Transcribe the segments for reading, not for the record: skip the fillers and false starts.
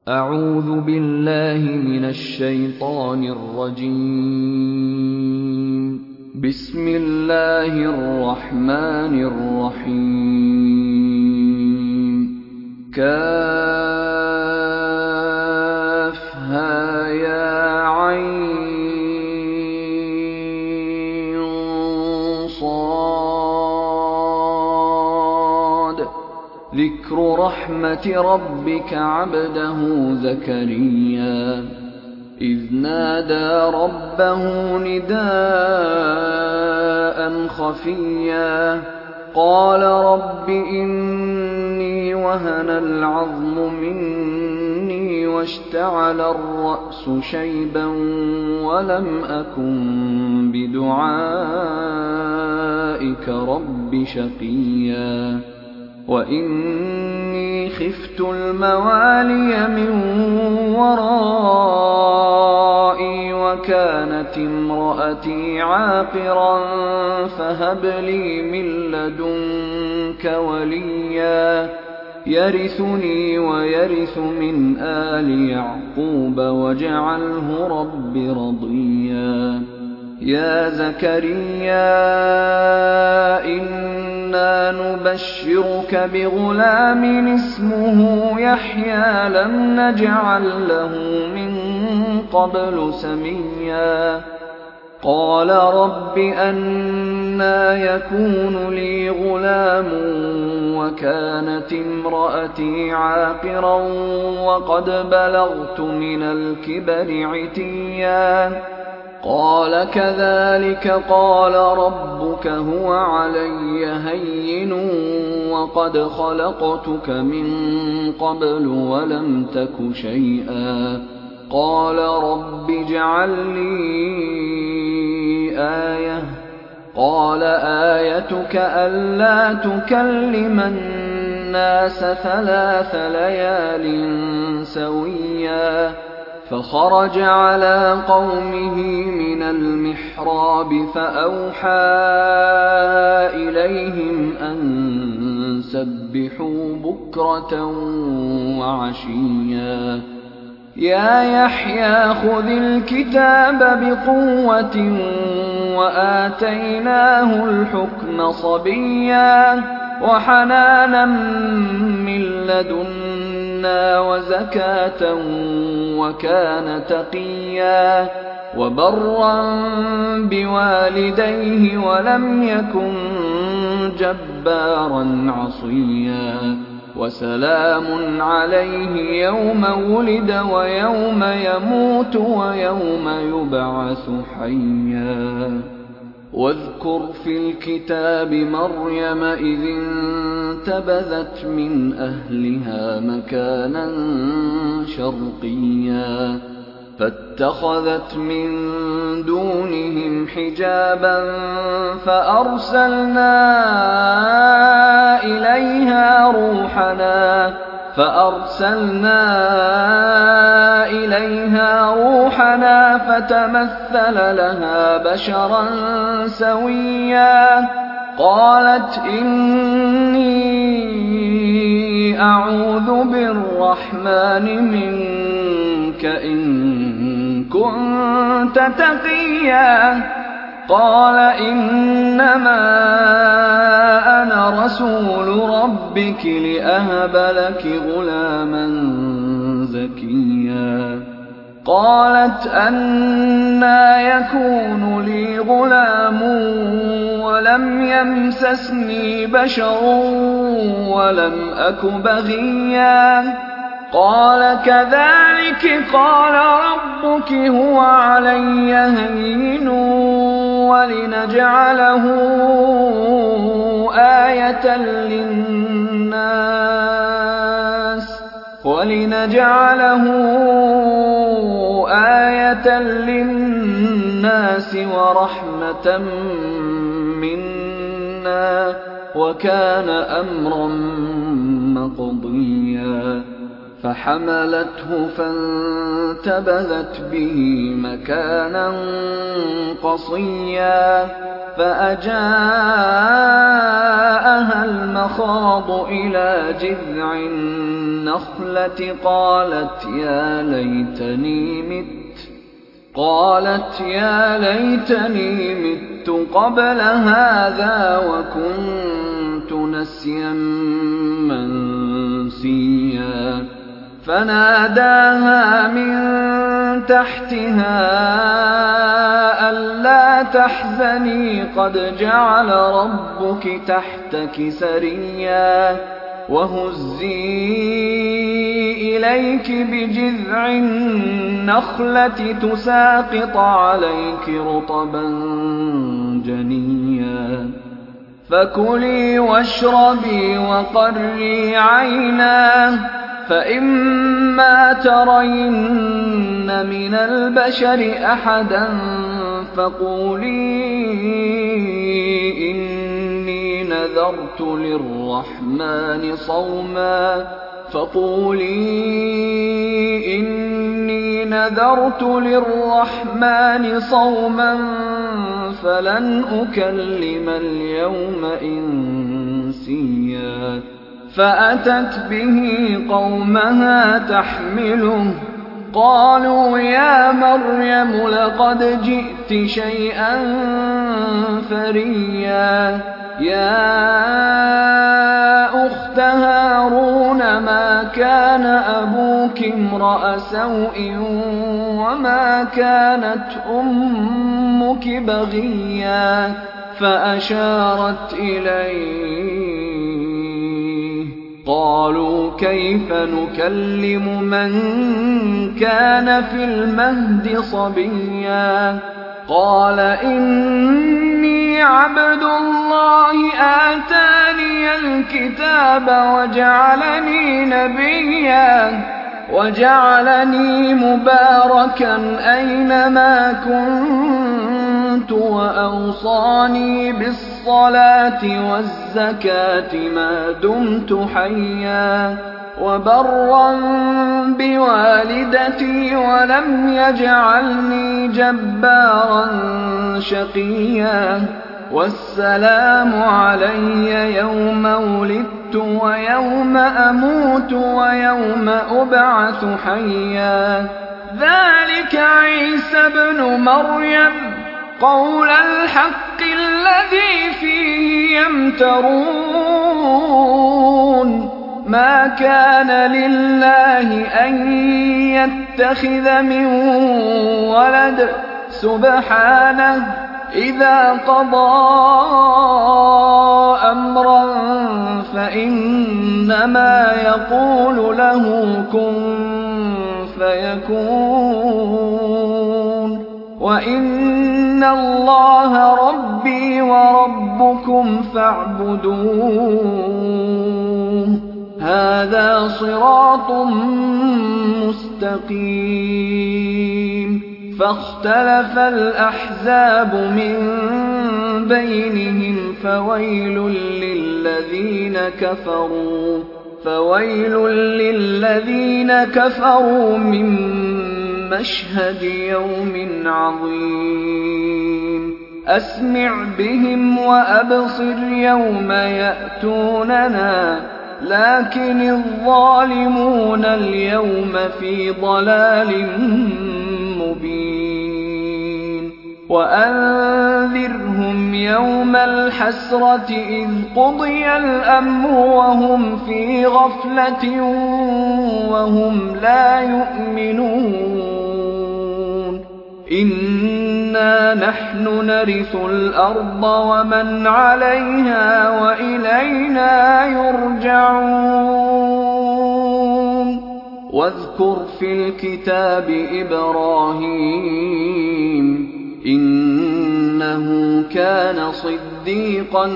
أعوذ بالله من الشيطان الرجيم. بسم الله الرحمن الرحيم. كافها يا عين صاد. ذكر رحمة ربك عبده زكريا إذ نادى ربه نداء خفيا قال رب إني وهن العظم مني واشتعل الرأس شيبا ولم أكن بدعائك رب شقيا وإني خفت الموالي من ورائي وكانت امرأتي عاقرا فهب لي من لدنك وليا يرثني ويرث من آل يعقوب واجعله رب رضيا. يا زكريا إنا نبشرك بغلام اسمه يحيى لم نجعل له من قبل سميا. قال رب أنى يكون لي غلام وكانت امرأتي عاقرا وقد بلغت من الكبر عتيا. قال كذلك قال ربك هو علي هين وقد خلقتك من قبل ولم تك شيئا. قال رب اجعل لي آية. قال آيتك ألا تكلم الناس 3 ليال سويا. فخرج على قومه من المحراب فأوحى إليهم أن سبحوا بكرة وعشيا. يا يحيى خذ الكتاب بقوة وآتيناه الحكم صبيا وحنانا من لدنا وزكاة وكان تقيا وبرا بوالديه ولم يكن جبارا عصيا. وسلام عليه يوم ولد ويوم يموت ويوم يبعث حيا. واذكر في الكتاب مريم إذ انتبذت من أهلها مكانا شرقيا فاتخذت من دونهم حجابا فأرسلنا إليها روحنا فتمثل لها بشرا سويا. قالت إني أعوذ بالرحمن منك إن كنت تقيا. قال إنما أنا رسول ربك لأهب لك غلاما زكيا. قالت أنى يكون لي غلام ولم يمسسني بشر ولم أك بغيا. قال كذلك قال ربك هو علي هين ولنجعله آية للناس ورحمة منا وكان أمرا مقضيا. فحملته فانتبذت به مكانا قصيا فأجاءها المخاض إلى جذع النخلة قالت يا ليتني مت قبل هذا وكنت نسيا منسيا فناداها من تحتها ألا تحزني قد جعل ربك تحتك سريا وهزي إليك بجذع النخلة تساقط عليك رطبا جنيا فكلي واشربي وقري عينا فإما ترين من البشر أحدا فقولي إني نذرت للرحمن صوما فلن أكلم اليوم إنسيا فأتت به قومها تحمله قالوا يا مريم لقد جئت شيئا فريا يا أخت هارون ما كان أبوك امرأ سوء وما كانت أمك بغيا فأشارت إليه قالوا كيف نكلم من كان في المهد صبيا قال إني عبد الله آتاني الكتاب وجعلني نبيا وجعلني مباركا أينما كنت وأوصاني بالصلاة والزكاة ما دمت حيا وبرا بوالدتي ولم يجعلني جبارا شقيا والسلام علي يوم ولدت ويوم أموت ويوم أبعث حيا ذلك عيسى ابن مريم قول الحق الذي فيه يمترون ما كان لله أن يتخذ من ولد سبحانه إذا قضى أمرا فإنما يقول له كن فيكون وإن الله ربي وربكم فاعبدوه هذا صراط مستقيم فاختلف الأحزاب من بينهم فويل للذين كفروا من مشهد يوم عظيم أسمع بهم وأبصر يوم يأتوننا لكن الظالمون اليوم في ضلال مبين وأنذرهم يوم الحسرة إذ قضي الأمر وهم في غفلة وهم لا يؤمنون إنا نحن نرث الأرض ومن عليها وإلينا يرجعون واذكر في الكتاب إبراهيم إنه كان صديقا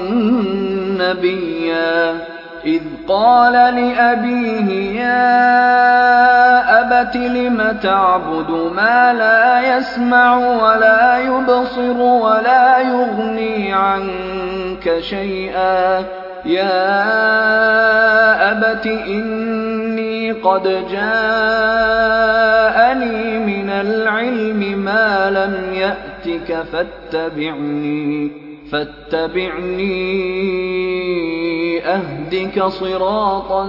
نبيا إذ قال لأبيه يا أبت لم تعبد ما لا يسمع ولا يبصر ولا يغني عنك شيئا يا أبت إني قد جاءني من العلم ما لم يأتك فاتبعني أهدك صراطا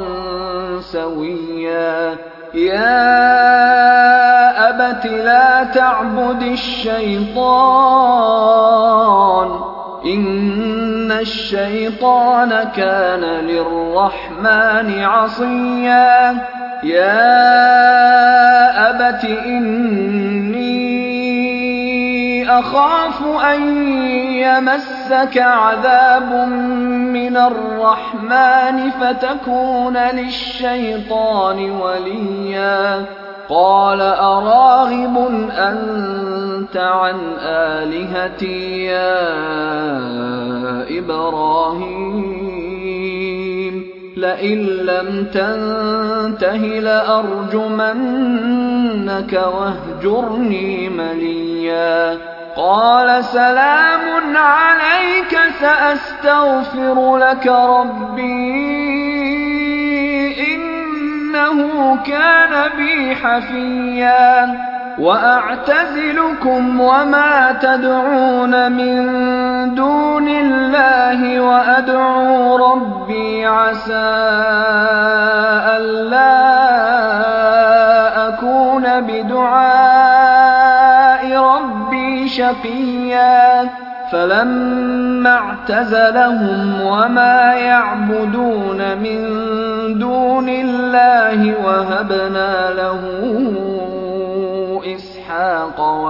سويا يا أبت لا تعبد الشيطان إن الشيطان كان للرحمن عصيا يا أبت إني أخاف أن يمسك عذاب من الرحمن فتكون للشيطان وليا قال أراغب أنت عن آلهتي يا إبراهيم لئن لم تنته لأرجمنك واهجرني مليا قال سلام عليك سأستغفر لك ربي إنه كان بي حفيا وأعتزلكم وما تدعون من دون الله وأدعو ربي عسى ألا أكون بدعاء ربي شقيا فلما اعتزلهم وما يعبدون من دون الله وهبنا له إسحاق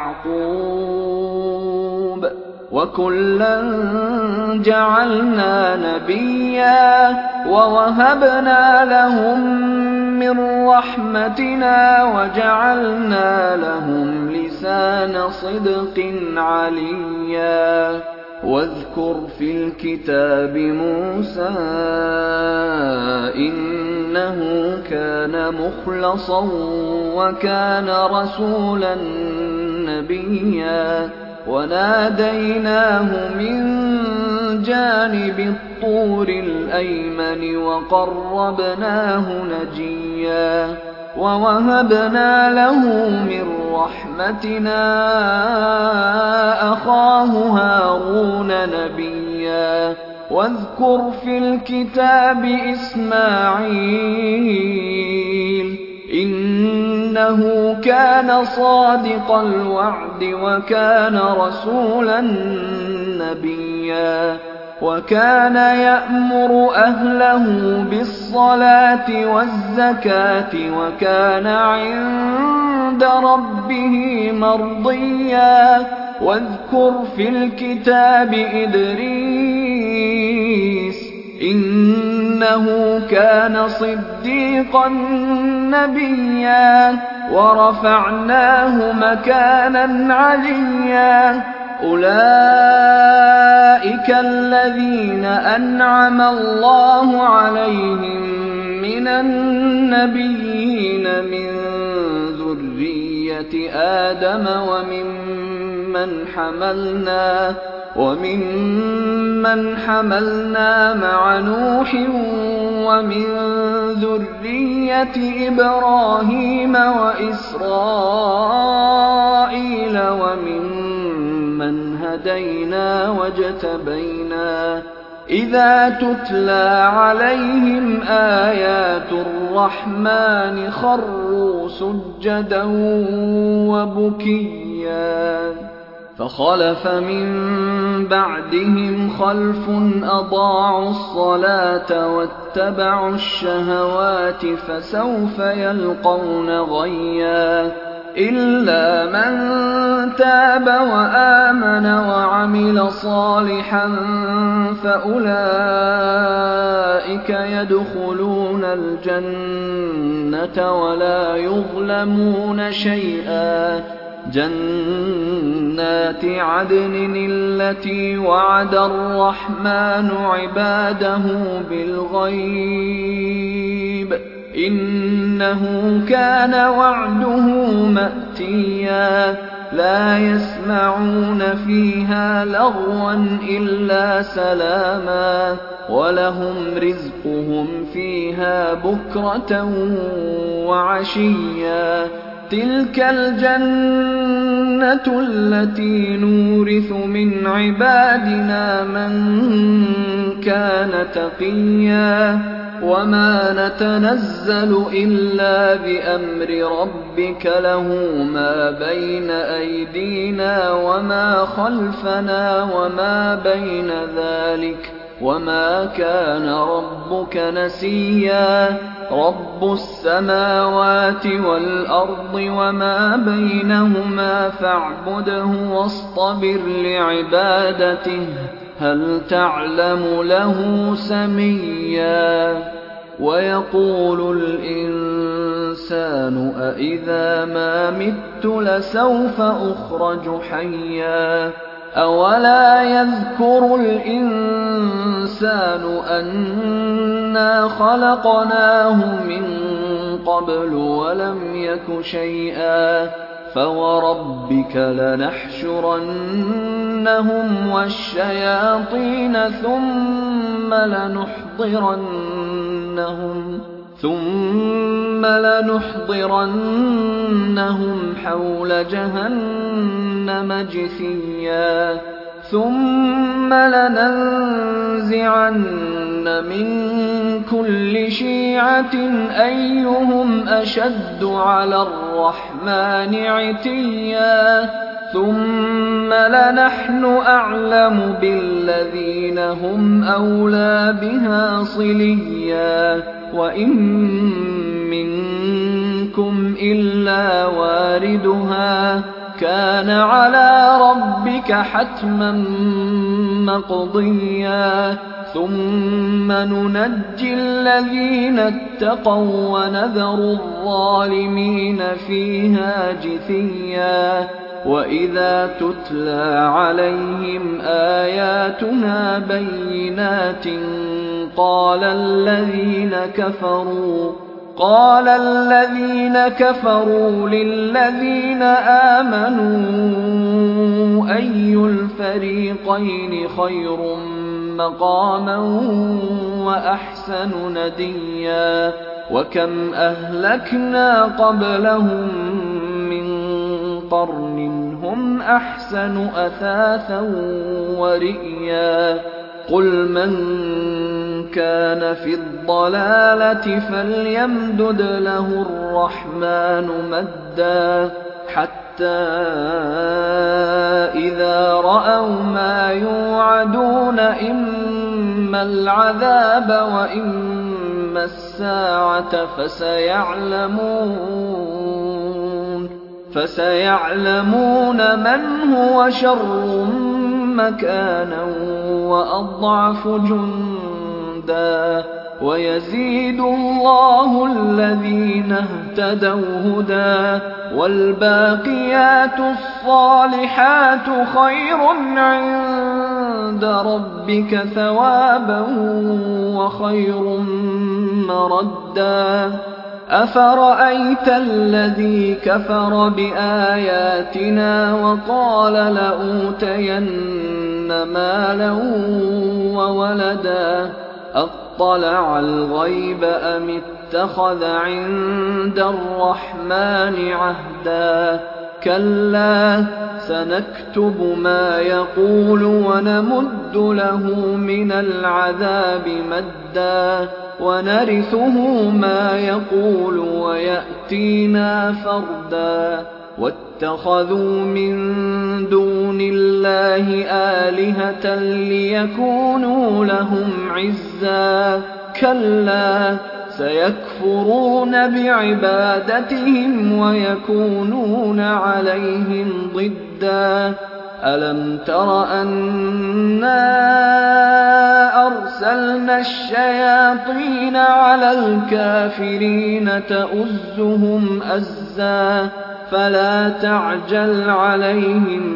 ويعقوب وكلا جعلنا نبيا ووهبنا لهم من رحمتنا وجعلنا لهم لسان صدق عليا واذكر في الكتاب موسى إنه كان مخلصا وكان رسولا نبيا وناديناه من جانب الطور الأيمن وقربناه نجيا ووهبنا له من رحمتنا أخاه هارون نبيا واذكر في الكتاب إسماعيل إنه كان صادق الوعد وكان رسولا نبيا وكان يأمر أهله بالصلاة والزكاة وكان عند ربه مرضيا واذكر في الكتاب إدريس إنه كان صديقا نبيا ورفعناه مكانا عليا أولئك الذين أنعم الله عليهم من النبيين من ذرية آدم وممن حملنا مع نوح ومن ذرية إبراهيم وإسرائيل وممن هدينا واجتبينا إذا تتلى عليهم آيات الرحمن خروا سجدا وبكيا فخلف من بعدهم خلف أضاعوا الصلاة واتبعوا الشهوات فسوف يلقون غيا إلا من تاب وآمن وعمل صالحا فأولئك يدخلون الجنة ولا يظلمون شيئا جنات عدن التي وعد الرحمن عباده بالغيب إنه كان وعده مأتيا لا يسمعون فيها لغوا إلا سلاما ولهم رزقهم فيها بكرة وعشيا تلك الجنة السُنَّةُ الَّتِي نُورِثُ مِنْ عِبَادِنَا مَنْ كَانَ تَقِيًّا وَمَا نَتَنَزَّلُ إِلَّا بِأَمْرِ رَبِّكَ لَهُ مَا بَيْنَ أَيْدِينَا وَمَا خَلْفَنَا وَمَا بَيْنَ ذَلِكَ وَمَا كَانَ رَبُّكَ نَسِيًّا رَبُّ السَّمَاوَاتِ وَالْأَرْضِ وَمَا بَيْنَهُمَا فَاعْبُدْهُ وَاصْطَبِرْ لِعِبَادَتِهِ هَلْ تَعْلَمُ لَهُ سَمِيًّا وَيَقُولُ الْإِنسَانُ أَإِذَا مَا مِتُّ لَسَوْفَ أُخْرَجُ حَيًّا أَوَلَا يَذْكُرُ الْإِنسَانُ أَنَّا خَلَقْنَاهُ مِن قَبْلُ وَلَمْ يَكُ شَيْئًا فَوَرَبِّكَ لَنَحْشُرَنَّهُمْ وَالشَّيَاطِينَ ثُمَّ لَنُحْضِرَنَّهُمْ حَوْلَ جَهَنَّمَ جِثِيًّا ثُمَّ لَنَنزِعَنَّ مِن كُلِّ شِيعَةٍ أَيُّهُمْ أَشَدُّ عَلَى الرَّحْمَنِ عِتِيًّا ثُمَّ لَنَحْنُ أَعْلَمُ بِالَّذِينَ هُمْ أَوْلَىٰ بِهَا صِلِيًّا وَإِن مِّنكُمْ إِلَّا وَارِدُهَا كَانَ عَلَىٰ رَبِّكَ حَتْمًا مَّقْضِيًّا ثُمَّ نُنَجِّي الَّذِينَ اتَّقَوا وَّنَذَرُ الظَّالِمِينَ فِيهَا جِثِيًّا وَإِذَا تُتْلَىٰ عَلَيْهِمْ آيَاتُنَا بَيِّنَاتٍ قَالَ الَّذِينَ كَفَرُوا لِلَّذِينَ آمَنُوا أَيُّ الْفَرِيقَيْنِ خَيْرٌ مَّقَامًا وَأَحْسَنُ نَدِيًّا وَكَمْ أَهْلَكْنَا قَبْلَهُم مِّن قَرْنٍ هُمْ أَحْسَنُ أَثَاثًا وَرِئْيًا قُلْ مَن كَانَ فِي الضَّلَالَةِ فَلْيَمْدُدْ لَهُ الرَّحْمَٰنُ مَدًّا حَتَّىٰ إِذَا رَأَوْا مَا يُوعَدُونَ إِمَّا الْعَذَابَ وَإِمَّا السَّاعَةَ فَسَيَعْلَمُونَ مَنْ هُوَ شَرٌّ مَّكَانًا وَأَضْعَفُ جُندًا وَيَزِيدُ اللَّهُ الَّذِينَ اهْتَدَوْا هُدًى وَالْبَاقِيَاتُ الصَّالِحَاتُ خَيْرٌ عِندَ رَبِّكَ ثَوَابًا وَخَيْرٌ مَّرَدًّا أَفَرَأَيْتَ الَّذِي كَفَرَ بِآيَاتِنَا وَقَالَ لَأُوتَيَنَّ مَالًا وَوَلَدًا أَطَّلَعَ الْغَيْبَ أَمِ اتَّخَذَ عِندَ الرَّحْمَٰنِ عَهْدًا كَلَّا سَنَكْتُبُ مَا يَقُولُ وَنَمُدُّ لَهُ مِنَ الْعَذَابِ مَدًّا وَنَرِثُهُ مَا يَقُولُ وَيَأْتِينَا فَرْدًا وَاتَّخَذُوا مِن دُونِ اللَّهِ آلِهَةً لِّيَكُونُوا لَهُمْ عِزًّا كَلَّا سَيَكْفُرُونَ بِعِبَادَتِهِمْ وَيَكُونُونَ عَلَيْهِمْ ضِدًّا أَلَمْ تَرَ أَنَّا أَرْسَلْنَا الشَّيَاطِينَ عَلَى الْكَافِرِينَ تَؤُزُّهُمْ أَزًّا فَلَا تَعْجَلْ عَلَيْهِمْ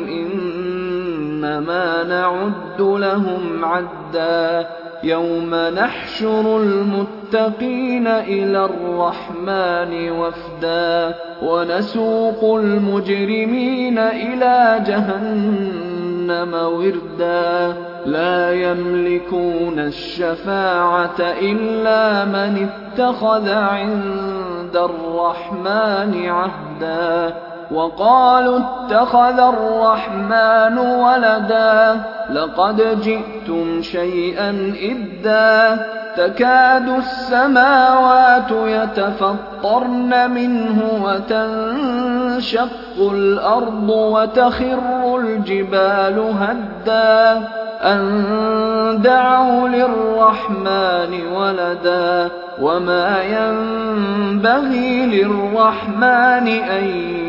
إِنَّمَا نَعُدُّ لَهُمْ عَدًّا يَوْمَ نَحْشُرُ الْمُتَّقِينَ إِلَى الرَّحْمَٰنِ وَفْدًا وَنَسُوقُ الْمُجْرِمِينَ إِلَىٰ جَهَنَّمَ وِرْدًا لَّا يَمْلِكُونَ الشَّفَاعَةَ إِلَّا مَنِ اتَّخَذَ عِندَ الرَّحْمَٰنِ عَهْدًا وقالوا اتخذ الرحمن ولدا لقد جئتم شيئا إدا تكاد السماوات يتفطرن منه وتنشق الأرض وتخر الجبال هدا أن دعوا للرحمن ولدا وما ينبغي للرحمن أن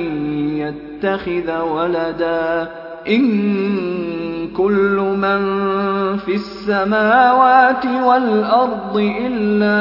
يتخذ ولدا إن كل من في السماوات والأرض إلا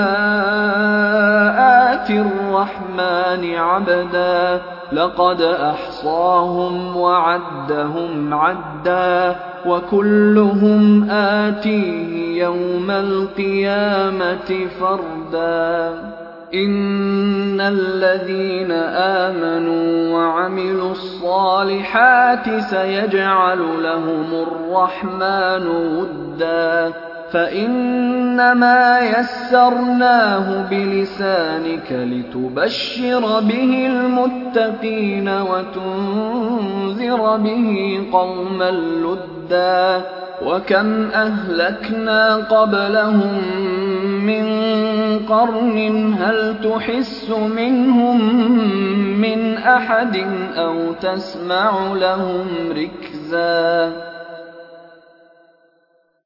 آتي الرحمن عبدا لقد أحصاهم وعدهم عدا وكلهم آتيه يوم القيامة فردا إن الذين آمنوا وعملوا الصالحات سيجعل لهم الرحمن ودا فإنما يسرناه بلسانك لتبشر به المتقين وتنذر به قوما لدا وكم أهلكنا قبلهم من قرن هل تحس منهم من أحد أو تسمع لهم ركزا